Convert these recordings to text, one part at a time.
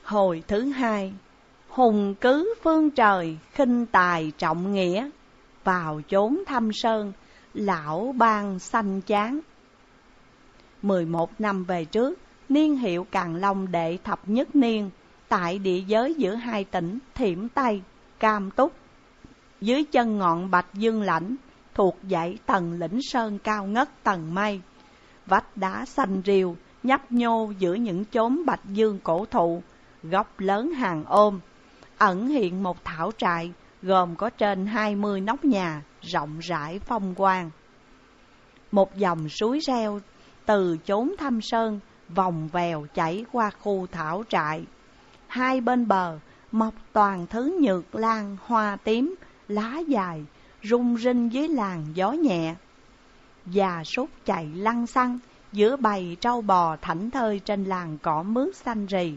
Hồi thứ hai, hùng cứ phương trời, khinh tài trọng nghĩa, vào chốn thăm sơn, lão bang xanh chán. 11 năm về trước, niên hiệu Càn Long đệ thập nhất niên, tại địa giới giữa hai tỉnh Thiểm Tây, Cam Túc, dưới chân ngọn Bạch Dương Lãnh, thuộc dãy tầng lĩnh sơn cao ngất tầng mây. Vách đá xanh riêu, nhấp nhô giữa những chốn Bạch Dương cổ thụ, gốc lớn hàng ôm, ẩn hiện một thảo trại gồm có trên 20 nóc nhà, rộng rãi phong quang. Một dòng suối reo từ chốn thăm sơn vòng vèo chảy qua khu thảo trại. Hai bên bờ mọc toàn thứ nhược lan hoa tím, lá dài rung rinh dưới làn gió nhẹ. Già súc chạy lăng xăng giữa bầy trâu bò thảnh thơi trên làn cỏ mướt xanh rì.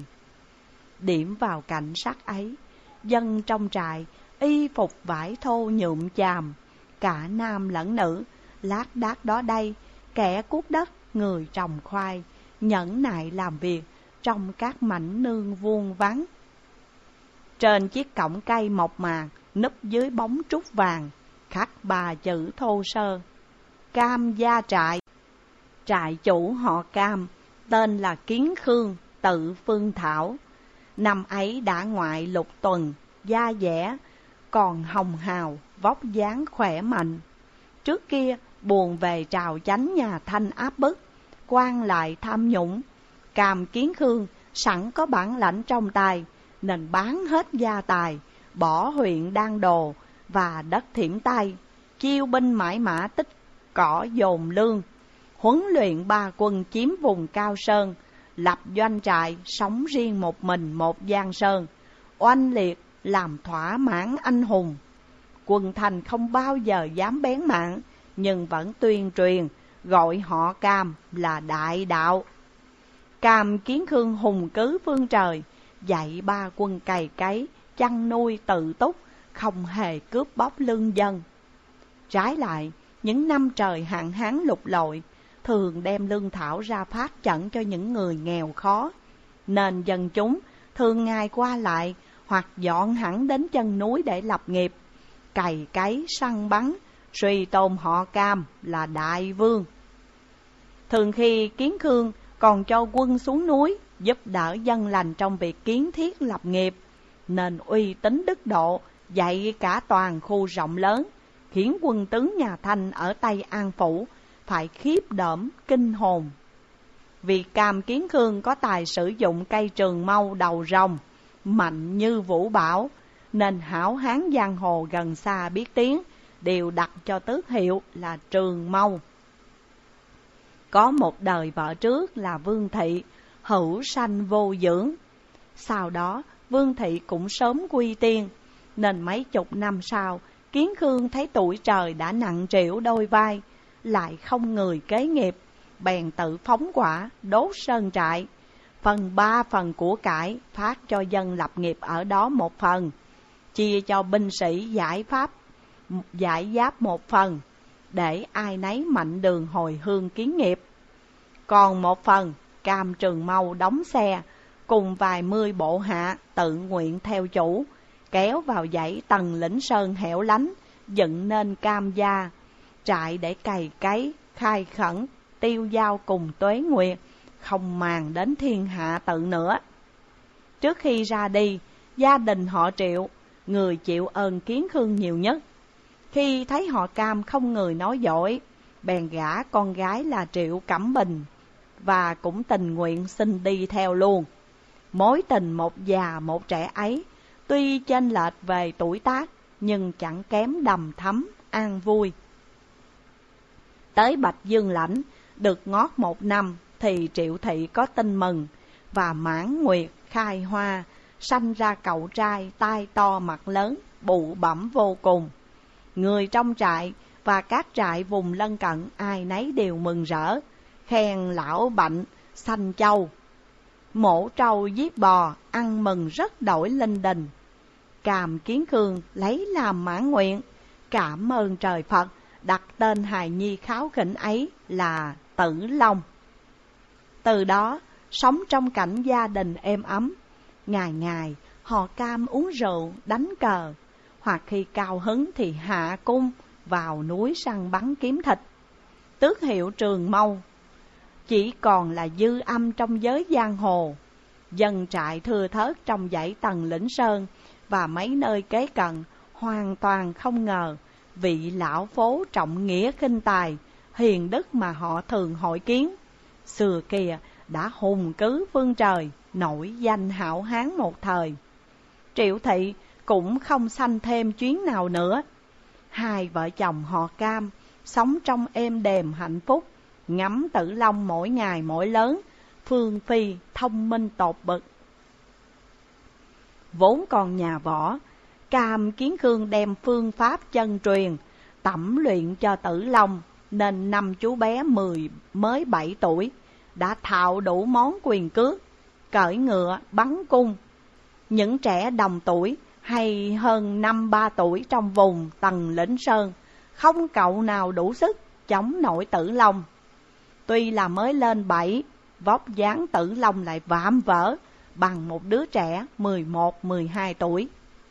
Điểm vào cảnh sắc ấy, dân trong trại y phục vải thô nhuộm chàm, cả nam lẫn nữ, lác đác đó đây, kẻ cuốc đất, người trồng khoai, nhẫn nại làm việc trong các mảnh nương vuông vắn. Trên chiếc cổng cây mộc mạc, núp dưới bóng trúc vàng, khắc 3 chữ thô sơ: Cam Gia Trại. Trại chủ họ Cam, tên là Kiến Khương, tự Phương Thảo. Năm ấy đã ngoại lục tuần, da dẻ, còn hồng hào, vóc dáng khỏe mạnh. Trước kia buồn về trào chánh nhà Thanh áp bức, quan lại tham nhũng. Cam Kiến Khương sẵn có bản lãnh trong tay, nên bán hết gia tài, bỏ huyện Đan Đồ và đất Thiểm Tây, chiêu binh mãi mã tích cỏ dồn lương, huấn luyện 3 quân chiếm vùng Cao Sơn, lập doanh trại sống riêng một mình một giang sơn, oanh liệt làm thỏa mãn anh hùng. Quân Thành không bao giờ dám bén mảng, nhưng vẫn tuyên truyền gọi họ Cam là đại đạo. Cam Kiến Khương hùng cứ phương trời, dạy 3 quân cày cấy, chăn nuôi tự túc, không hề cướp bóc lương dân. Trái lại, những năm trời hạn hán lụt lội, thường đem lương thảo ra phát chẩn cho những người nghèo khó, nên dân chúng thường ngày qua lại hoặc dọn hẳn đến chân núi để lập nghiệp, cày cấy săn bắn, suy tôn họ Cam là đại vương. Thường khi Kiến Khương còn cho quân xuống núi giúp đỡ dân lành trong việc kiến thiết lập nghiệp, nên uy tín đức độ dạy cả toàn khu rộng lớn, khiến quân tướng nhà Thanh ở Tây An Phủ phải khiếp đảm kinh hồn. Vì Cam Kiến Khương có tài sử dụng cây trường mâu đầu rồng, mạnh như vũ bão, nên hảo hán giang hồ gần xa biết tiếng đều đặt cho tước hiệu là Trường Mâu. Có một đời vợ trước là Vương Thị, hữu sanh vô dưỡng. Sau đó Vương Thị cũng sớm quy tiên, nên mấy chục năm sau, Kiến Khương thấy tuổi trời đã nặng trĩu đôi vai, lại không người kế nghiệp, bèn tự phóng hỏa đốt sơn trại, phần 3 phần của cải phát cho dân lập nghiệp ở đó một phần, chia cho binh sĩ giải giáp một phần, để ai nấy mạnh đường hồi hương kiến nghiệp. Còn một phần, Cam Trường Mâu đóng xe, cùng vài 10 bộ hạ tự nguyện theo chủ, kéo vào dãy tầng lĩnh sơn hẻo lánh, dựng nên Cam Gia trại để cày cấy, khai khẩn, tiêu dao cùng tuế nguyệt, không màng đến thiên hạ tự nữa. Trước khi ra đi, gia đình họ Triệu, người chịu ơn Kiến Khương nhiều nhất. Khi thấy họ Cam không người nói dối, bèn gả con gái là Triệu Cẩm Bình, và cũng tình nguyện xin đi theo luôn. Mối tình một già một trẻ ấy, tuy chênh lệch về tuổi tác, nhưng chẳng kém đầm thắm, an vui. Tới Bạch Dương Lãnh, được ngót 1 năm, thì Triệu Thị có tin mừng, và Mãn Nguyệt khai hoa, sanh ra cậu trai tai to mặt lớn, bụ bẫm vô cùng. Người trong trại và các trại vùng lân cận ai nấy đều mừng rỡ, khen lão Bạnh sanh châu, mổ trâu giết bò, ăn mừng rất đổi linh đình. Cam Kiến Khương lấy làm mãn nguyện, cảm ơn trời Phật, đặt tên hài nhi kháo khỉnh ấy là Tử Long. Từ đó sống trong cảnh gia đình êm ấm, Ngày ngày họ Cam uống rượu, đánh cờ, hoặc khi cao hứng thì hạ cung vào núi săn bắn kiếm thịt. Tước hiệu Trường Mâu chỉ còn là dư âm trong giới giang hồ. Dân trại thưa thớt trong dãy Tần Lĩnh Sơn và mấy nơi kế cận hoàn toàn không ngờ vị lão phố trọng nghĩa khinh tài, hiền đức mà họ thường hội kiến xưa kia đã hùng cứ phương trời, nổi danh hảo hán một thời. Triệu Thị cũng không sanh thêm chuyến nào nữa. Hai vợ chồng họ Cam sống trong êm đềm hạnh phúc, ngắm Tử Long mỗi ngày mỗi lớn, phương phi thông minh tột bậc. Vốn còn nhà võ, Cam Kiến Khương đem phương pháp chân truyền tẩm luyện cho Tử Long, nên năm chú bé mới 7 tuổi đã thạo đủ món quyền cước, cưỡi ngựa, bắn cung. Những trẻ đồng tuổi hay hơn 5-3 tuổi trong vùng Tần Lĩnh Sơn, không cậu nào đủ sức chống nổi Tử Long. Tuy là mới lên 7, vóc dáng Tử Long lại vạm vỡ bằng một đứa trẻ 11-12 tuổi.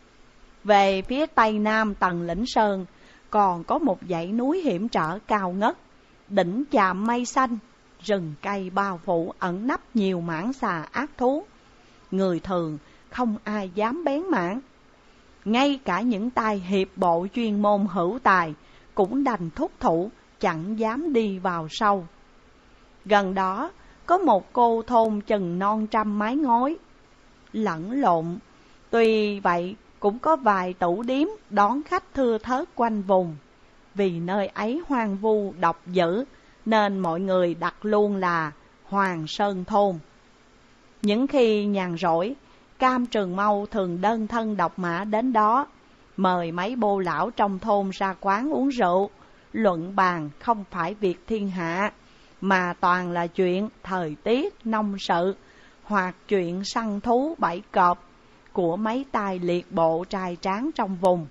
Về phía tây nam Tần Lĩnh Sơn còn có một dãy núi hiểm trở cao ngất, đỉnh chạm mây xanh, rừng cây bao phủ ẩn nấp nhiều mãng xà ác thú. Người thường không ai dám bén mảng. Ngay cả những tay hiệp bộ chuyên môn hữu tài cũng đành thúc thủ, chẳng dám đi vào sâu. Gần đó có một cô thôn chừng non trăm mái ngói lẫn lộn, tuy vậy cũng có vài tủ điếm đón khách thưa thớt quanh vùng. Vì nơi ấy hoang vu độc dữ nên mọi người đặt luôn là Hoàng Sơn Thôn. Những khi nhàn rỗi, Cam Trường Mâu thường đơn thân độc mã đến đó, mời mấy bô lão trong thôn ra quán uống rượu, luận bàn không phải việc thiên hạ, mà toàn là chuyện thời tiết, nông sự, hoặc chuyện săn thú bẫy cọp của mấy tài liệt bộ trai tráng trong vùng.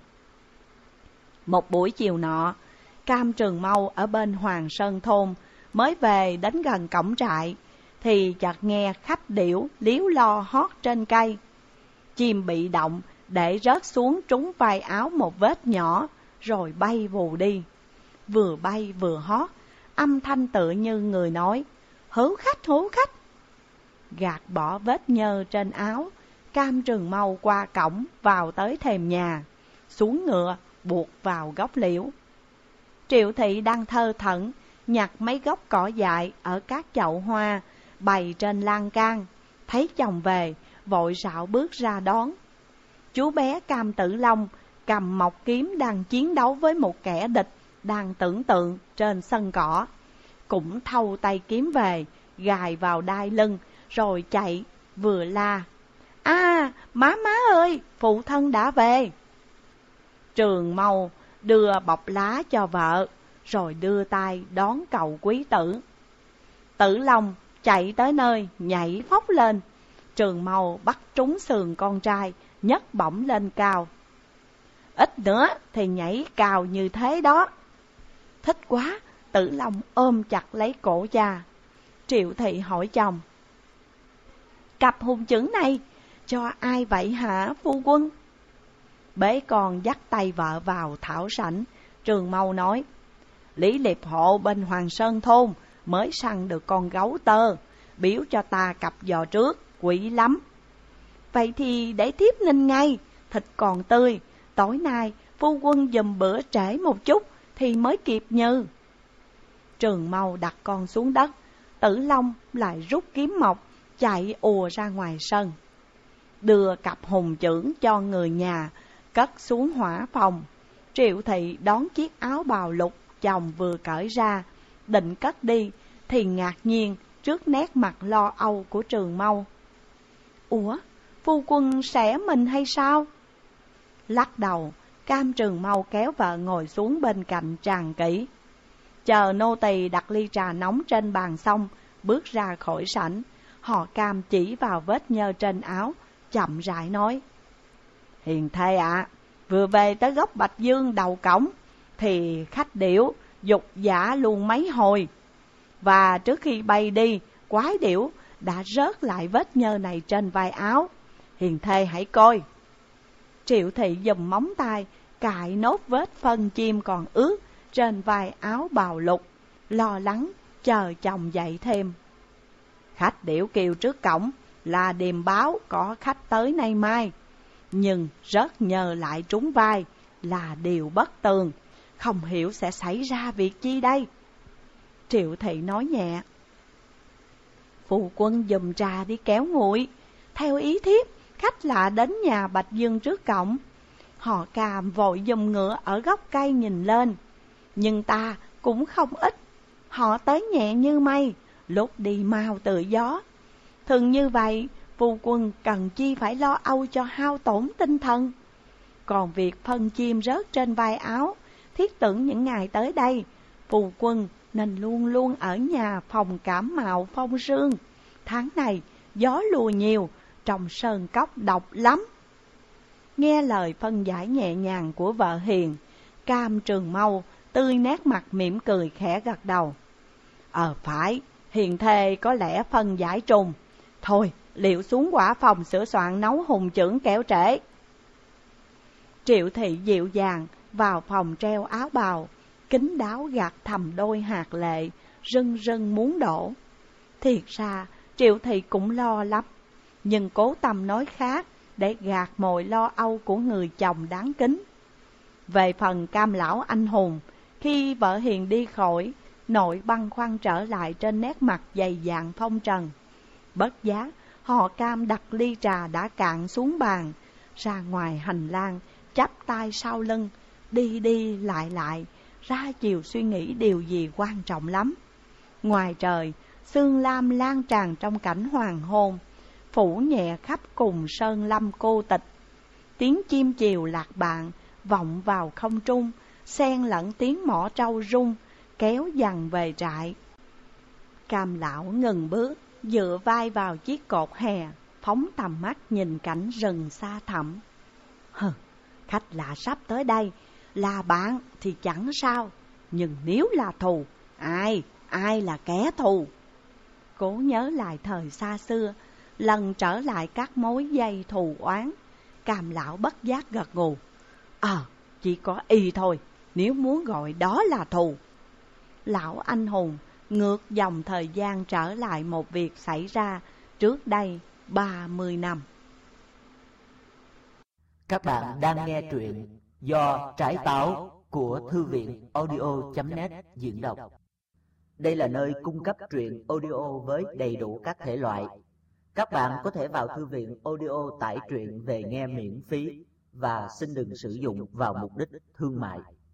Một buổi chiều nọ, Cam Trường Mâu ở bên Hoàng Sơn Thôn mới về đến gần cổng trại, thì chợt nghe khách điểu líu lo hót trên cây. Chim bị động để rớt xuống trúng vai áo một vết nhỏ, rồi bay vù đi. Vừa bay vừa hót, âm thanh tựa như người nói: hữu khách, hữu khách. Gạt bỏ vết nhơ trên áo, Cam Trường Mâu qua cổng vào tới thềm nhà, xuống ngựa buộc vào gốc liễu. Triệu Thị đang thơ thẩn nhặt mấy gốc cỏ dại ở các chậu hoa bày trên lan can, thấy chồng về vội rảo bước ra đón. Chú bé Cam Tử Long cầm mộc kiếm đang chiến đấu với một kẻ địch đang tưởng tượng trên sân cỏ, cũng thâu tay kiếm về, gài vào đai lưng rồi chạy, vừa la: "À, má ơi, phụ thân đã về." Trường Mâu đưa bọc lá cho vợ, rồi đưa tay đón cậu quý tử. Tử Long chạy tới nơi, nhảy phóc lên. Trường Mâu bắt trúng sườn con trai, nhấc bổng lên cao. "Ít nữa thì nhảy cao như thế đó." Thích quá, Tử Long ôm chặt lấy cổ cha. Triệu Thị hỏi chồng: "Cặp hùng chững này cho ai vậy hả phu quân?" Bế con dắt tay vợ vào thảo sảnh, Trường Mâu nói: "Lý Liệp Hộ bên Hoàng Sơn Thôn mới săn được con gấu tơ, biếu cho ta cặp giò trước, quý lắm." "Vậy thì để thiếp ninh ngay, thịt còn tươi, tối nay phu quân giùm bữa trễ một chút thì mới kịp như." Trường Mâu đặt con xuống đất, Tử Long lại rút kiếm mộc chạy ùa ra ngoài sân, đưa cặp hùng chưởng cho người nhà cất xuống hỏa phòng. Triệu Thị đón chiếc áo bào lục chồng vừa cởi ra, định cất đi thì ngạc nhiên trước nét mặt lo âu của Trường Mâu. "Ủa, phu quân xẻ mình hay sao?" Lắc đầu, Cam Trường Mâu kéo vợ ngồi xuống bên cạnh tràn kỹ. Chờ nô tỳ đặt ly trà nóng trên bàn xong, bước ra khỏi sảnh, họ Cam chỉ vào vết nhơ trên áo, chậm rãi nói: "Hiền thê ạ, vừa về tới gốc Bạch Dương đầu cổng thì khách điểu dục dã luôn mấy hồi, và trước khi bay đi, quái điểu đã rớt lại vết nhơ này trên vai áo. Hiền thê hãy coi. Triệu thị dùng móng tay cạy nốt vết phân chim còn ướt trên vai áo bào lục, lo lắng chờ chồng dậy thêm. Khách điểu kêu trước cổng là điềm báo có khách tới nay mai, nhưng rất nhờ lại trúng vai là điều bất tường, không hiểu sẽ xảy ra việc chi đây. Triệu thị nói nhẹ: Phu quân giùm trà đi kéo nguội. Theo ý thiếp, khách lạ đến nhà Bạch Dương trước cổng. Họ Càm vội giùm ngựa ở gốc cây nhìn lên, nhưng ta cũng không ít. Họ tới nhẹ như mây, lúc đi mau tự gió. Thường như vậy, phu quân cần chi phải lo âu cho hao tổn tinh thần. Còn việc phân chim rớt trên vai áo, thiết tưởng những ngày tới đây, phu quân nên luôn luôn ở nhà phòng cảm mạo phong sương. Tháng này gió lùa nhiều, trong sơn cốc độc lắm. Nghe lời phân giải nhẹ nhàng của vợ hiền, Cam Trường Mâu tươi nét mặt mỉm cười khẽ gật đầu. Phải, hiền thê có lẽ phân giải trùng. Thôi, liệu xuống quả phòng sửa soạn nấu hùng chưởng kẻo trễ. Triệu thị dịu dàng vào phòng treo áo bào, kín đáo gạt thầm đôi hạt lệ rưng rưng muốn đổ. Thiệt ra Triệu thị cũng lo lắm, nhưng cố tâm nói khác để gạt mồi lo âu của người chồng đáng kính. Về phần Cam lão anh hùng, khi vợ hiền đi khỏi, nội băn khoăn trở lại trên nét mặt dày dạn phong trần. Bất giác, họ Cam đặt ly trà đã cạn xuống bàn, ra ngoài hành lang, chắp tay sau lưng, đi đi lại lại, ra chiều suy nghĩ điều gì quan trọng lắm. Ngoài trời, sương lam lan tràn trong cảnh hoàng hôn, phủ nhẹ khắp cùng sơn lâm cô tịch. Tiếng chim chiều lạc bạn vọng vào không trung, xen lẫn tiếng mõ trâu rung, kéo dần về trại. Cam lão ngừng bước, dựa vai vào chiếc cột hè, phóng tầm mắt nhìn cảnh rừng xa thẳm. Khách lạ sắp tới đây, là bạn thì chẳng sao, nhưng nếu là thù, ai là kẻ thù? Cố nhớ lại thời xa xưa, lần trở lại các mối dây thù oán, Cam lão bất giác gật gù. Chỉ có y thôi, nếu muốn gọi đó là thù. Lão anh hùng ngược dòng thời gian trở lại một việc xảy ra trước đây 30 năm. Các bạn đang nghe truyện do Trái Táo của Thư viện audio.net diễn đọc. Đây là nơi cung cấp truyện audio với đầy đủ các thể loại. Các bạn có thể vào thư viện audio tải truyện về nghe miễn phí và xin đừng sử dụng vào mục đích thương mại.